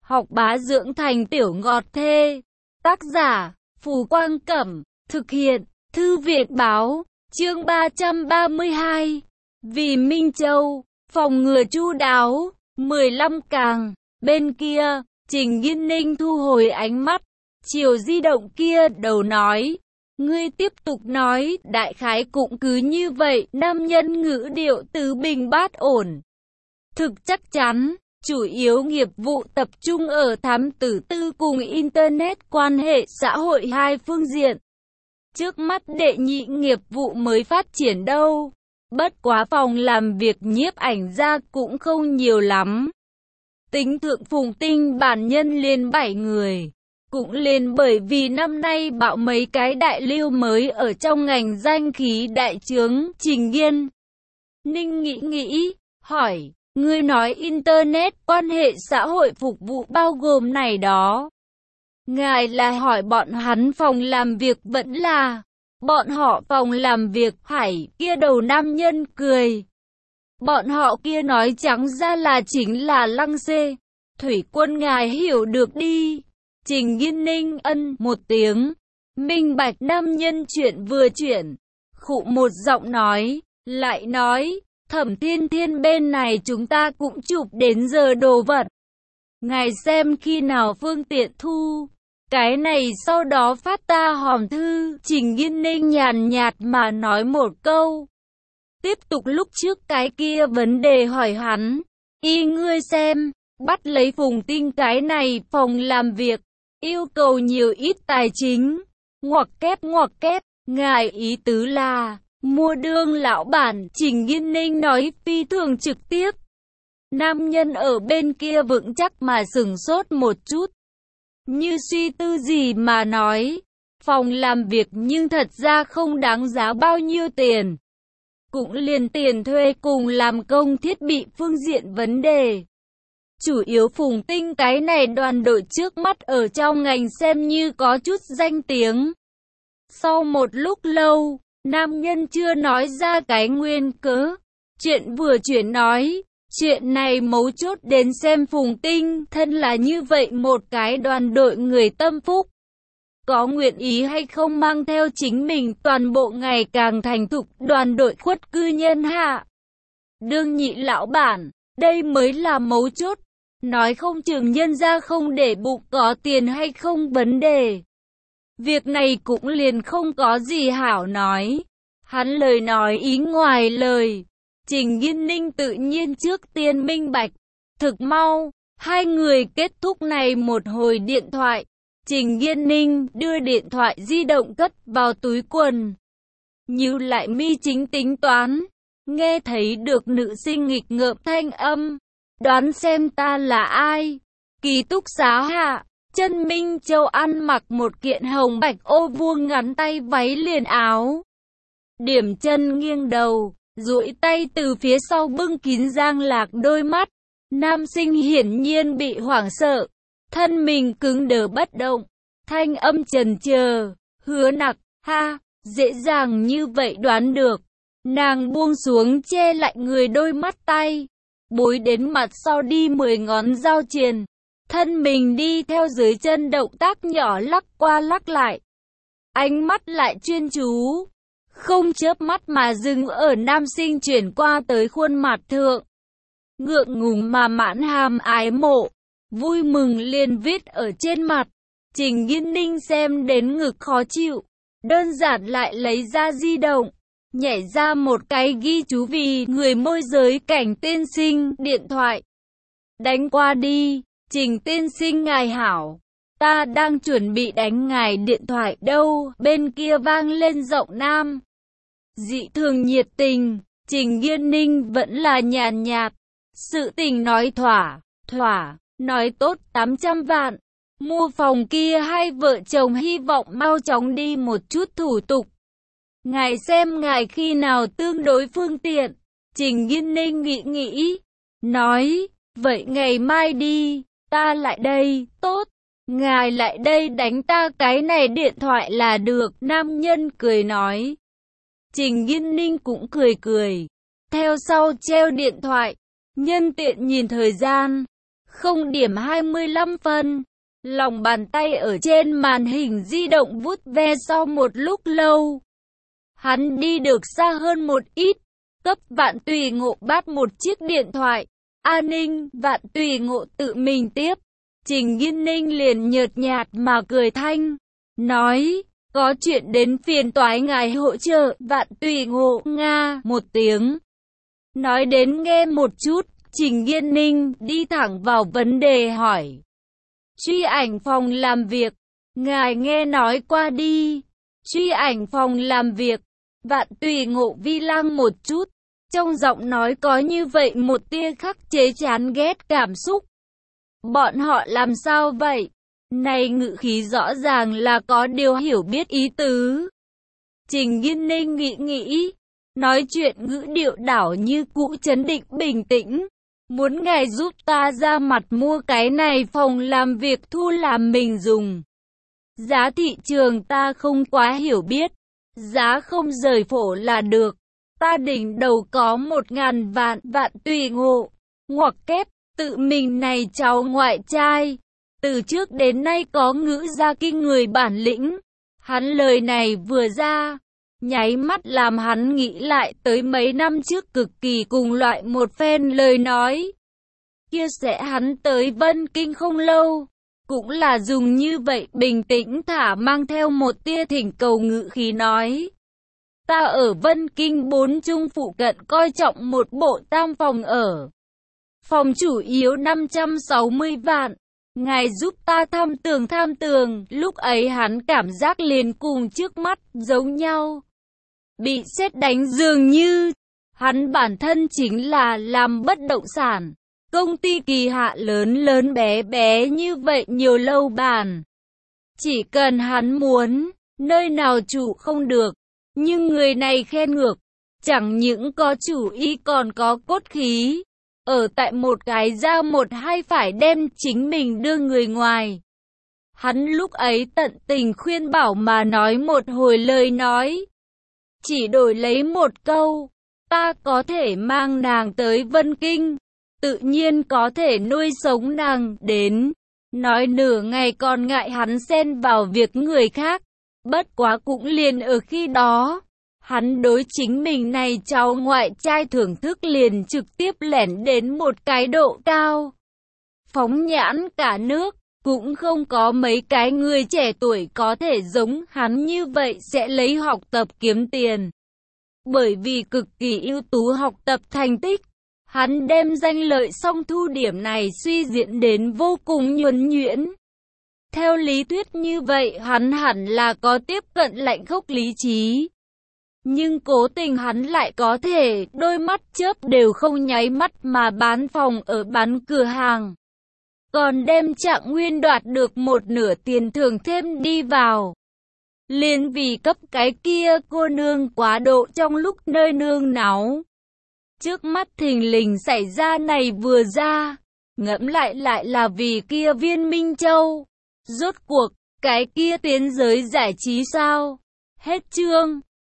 học bá dưỡng thành tiểu ngọt thê. Tác giả, Phù Quang Cẩm, thực hiện, Thư viện Báo, chương 332. Vì Minh Châu, phòng ngừa chu đáo, 15 càng. Bên kia, Trình Nghiên Ninh thu hồi ánh mắt, chiều di động kia đầu nói. Ngươi tiếp tục nói, đại khái cũng cứ như vậy, nam nhân ngữ điệu tứ bình bát ổn. Thực chắc chắn, chủ yếu nghiệp vụ tập trung ở thám tử tư cùng Internet quan hệ xã hội hai phương diện. Trước mắt đệ nhị nghiệp vụ mới phát triển đâu. Bất quá phòng làm việc nhiếp ảnh ra cũng không nhiều lắm. Tính thượng Phùng Tinh bản nhân liền 7 người. Cũng liền bởi vì năm nay bạo mấy cái đại lưu mới ở trong ngành danh khí đại trướng. Trình Nghiên Ninh nghĩ, hỏi, ngươi nói Internet quan hệ xã hội phục vụ bao gồm này đó. Ngài là hỏi bọn hắn phòng làm việc vẫn là bọn họ phòng làm việc? Hải kia đầu nam nhân cười. Bọn họ kia nói trắng ra là chính là Lăng Xê. Thủy Quân ngài hiểu được đi. Trình Nghiên Ninh ân một tiếng. Minh bạch nam nhân chuyện vừa chuyển. Khụ một giọng nói, lại nói, Thẩm Thiên Thiên bên này chúng ta cũng chụp đến giờ đồ vật. Ngài xem khi nào phương tiện thu. Cái này sau đó phát ta hòm thư. Trình Nghiên Ninh nhàn nhạt mà nói một câu. Tiếp tục lúc trước cái kia vấn đề hỏi hắn. Y ngươi xem, bắt lấy Phùng Tinh cái này phòng làm việc. Yêu cầu nhiều ít tài chính. Ngoặc kép, ngài ý tứ là mua đương lão bản. Trình Nghiên Ninh nói phi thường trực tiếp. Nam nhân ở bên kia vững chắc mà sửng sốt một chút. Như suy tư gì mà nói. Phòng làm việc nhưng thật ra không đáng giá bao nhiêu tiền. Cũng liền tiền thuê cùng làm công thiết bị phương diện vấn đề. Chủ yếu Phùng Tinh cái này đoàn đội trước mắt ở trong ngành xem như có chút danh tiếng. Sau một lúc lâu, nam nhân chưa nói ra cái nguyên cớ. Chuyện vừa chuyển nói, chuyện này mấu chốt đến xem Phùng Tinh thân là như vậy một cái đoàn đội người tâm phúc. Có nguyện ý hay không mang theo chính mình toàn bộ ngày càng thành thục đoàn đội khuất cư nhân hạ. Đương nhị lão bản, đây mới là mấu chốt. Nói không chừng nhân ra không để bụng có tiền hay không vấn đề. Việc này cũng liền không có gì hảo nói. Hắn lời nói ý ngoài lời. Trình Nghiên Ninh tự nhiên trước tiên minh bạch. Thực mau, hai người kết thúc này một hồi điện thoại. Trình Nghiên Ninh đưa điện thoại di động cất vào túi quần. Nhíu lại mi chính tính toán. Nghe thấy được nữ sinh nghịch ngợm thanh âm. Đoán xem ta là ai? Ký túc xá hạ, Chân Minh Châu ăn mặc một kiện hồng bạch ô vuông ngắn tay váy liền áo. Điểm chân nghiêng đầu, duỗi tay từ phía sau bưng kín Giang Lạc đôi mắt. Nam sinh hiển nhiên bị hoảng sợ, thân mình cứng đờ bất động, thanh âm chần chờ, Hứa Nặc, ha, dễ dàng như vậy đoán được. Nàng buông xuống che lại người đôi mắt tay. Bối đến mặt sau đi 10 ngón giao triền, thân mình đi theo dưới chân động tác nhỏ lắc qua lắc lại. Ánh mắt lại chuyên chú, không chớp mắt mà dừng ở nam sinh chuyển qua tới khuôn mặt thượng. Ngượng ngùng mà mãn hàm ái mộ, vui mừng liền viết ở trên mặt. Trình Nghiên Ninh xem đến ngực khó chịu, đơn giản lại lấy ra di động. Nhảy ra một cái ghi chú vì người môi giới Cảnh tiên sinh điện thoại. Đánh qua đi, Trình tiên sinh ngài hảo. Ta đang chuẩn bị đánh ngài điện thoại đâu. Bên kia vang lên giọng nam. Dị thường nhiệt tình, Trình Nghiên Ninh vẫn là nhàn nhạt. Sự tình nói thỏa, nói tốt 800 vạn. Mua phòng kia hai vợ chồng hy vọng mau chóng đi một chút thủ tục. Ngài xem ngài khi nào tương đối phương tiện. Trình Nghiên Ninh nghĩ, nói, vậy ngày mai đi, ta lại đây, tốt. Ngài lại đây đánh ta cái này điện thoại là được. Nam nhân cười nói. Trình Nghiên Ninh cũng cười. Theo sau treo điện thoại, nhân tiện nhìn thời gian. 0 điểm 25 phân. Lòng bàn tay ở trên màn hình di động vuốt ve sau một lúc lâu. Hắn đi được xa hơn một ít. Cấp Vạn Tùy Ngộ bắt một chiếc điện thoại. An ninh, Vạn Tùy Ngộ tự mình tiếp. Trình Nghiên Ninh liền nhợt nhạt mà cười thanh. Nói, có chuyện đến phiền toái ngài hỗ trợ. Vạn Tùy Ngộ nga một tiếng. Nói đến nghe một chút. Trình Nghiên Ninh đi thẳng vào vấn đề hỏi. Truy ảnh phòng làm việc. Ngài nghe nói qua đi. Truy ảnh phòng làm việc. Vạn Tùy Ngộ vi lăng một chút. Trong giọng nói có như vậy một tia khắc chế chán ghét cảm xúc. Bọn họ làm sao vậy? Này ngữ khí rõ ràng là có điều hiểu biết ý tứ. Trình Nghiên Ninh nghĩ. Nói chuyện ngữ điệu đảo như cũ trấn định bình tĩnh. Muốn ngài giúp ta ra mặt mua cái này phòng làm việc thu làm mình dùng. Giá thị trường ta không quá hiểu biết. Giá không rời phổ là được. Ta đỉnh đầu có 1.000 vạn. Vạn Tùy Ngộ ngoặc kép, tự mình này cháu ngoại trai. Từ trước đến nay có ngữ gia kinh người bản lĩnh. Hắn lời này vừa ra, nháy mắt làm hắn nghĩ lại tới mấy năm trước cực kỳ cùng loại một phen lời nói. Kia sẽ hắn tới Vân Kinh không lâu, cũng là dùng như vậy bình tĩnh thả mang theo một tia thỉnh cầu ngữ khí nói. Ta ở Vân Kinh 4 Trung phụ cận coi trọng một bộ tam phòng ở. Phòng chủ yếu 560 vạn. Ngài giúp ta tham tường. Lúc ấy hắn cảm giác liền cùng trước mắt giống nhau. Bị sét đánh dường như. Hắn bản thân chính là làm bất động sản. Công ty kỳ hạ lớn bé như vậy nhiều lâu bàn. Chỉ cần hắn muốn, nơi nào chủ không được. Nhưng người này khen ngược. Chẳng những có chủ ý còn có cốt khí. Ở tại một cái ra một hai phải đem chính mình đưa người ngoài. Hắn lúc ấy tận tình khuyên bảo mà nói một hồi lời nói. Chỉ đổi lấy một câu. Ta có thể mang nàng tới Vân Kinh. Tự nhiên có thể nuôi sống nàng đến. Nói nửa ngày còn ngại hắn xen vào việc người khác. Bất quá cũng liền ở khi đó. Hắn đối chính mình này cháu ngoại trai thưởng thức liền trực tiếp lẻn đến một cái độ cao. Phóng nhãn cả nước, cũng không có mấy cái người trẻ tuổi có thể giống hắn như vậy sẽ lấy học tập kiếm tiền. Bởi vì cực kỳ ưu tú học tập thành tích, hắn đem danh lợi song thu điểm này suy diễn đến vô cùng nhuần nhuyễn. Theo lý thuyết như vậy hắn hẳn là có tiếp cận lạnh khốc lý trí. Nhưng cố tình hắn lại có thể đôi mắt chớp đều không nháy mắt mà bán phòng ở bán cửa hàng. Còn đem Trạng Nguyên đoạt được một nửa tiền thưởng thêm đi vào. Liền vì cấp cái kia cô nương quá độ trong lúc nơi nương náu. Trước mắt thình lình xảy ra này vừa ra, ngẫm lại là vì kia Viên Minh Châu. Rốt cuộc, cái kia tiến giới giải trí sao? Hết chương.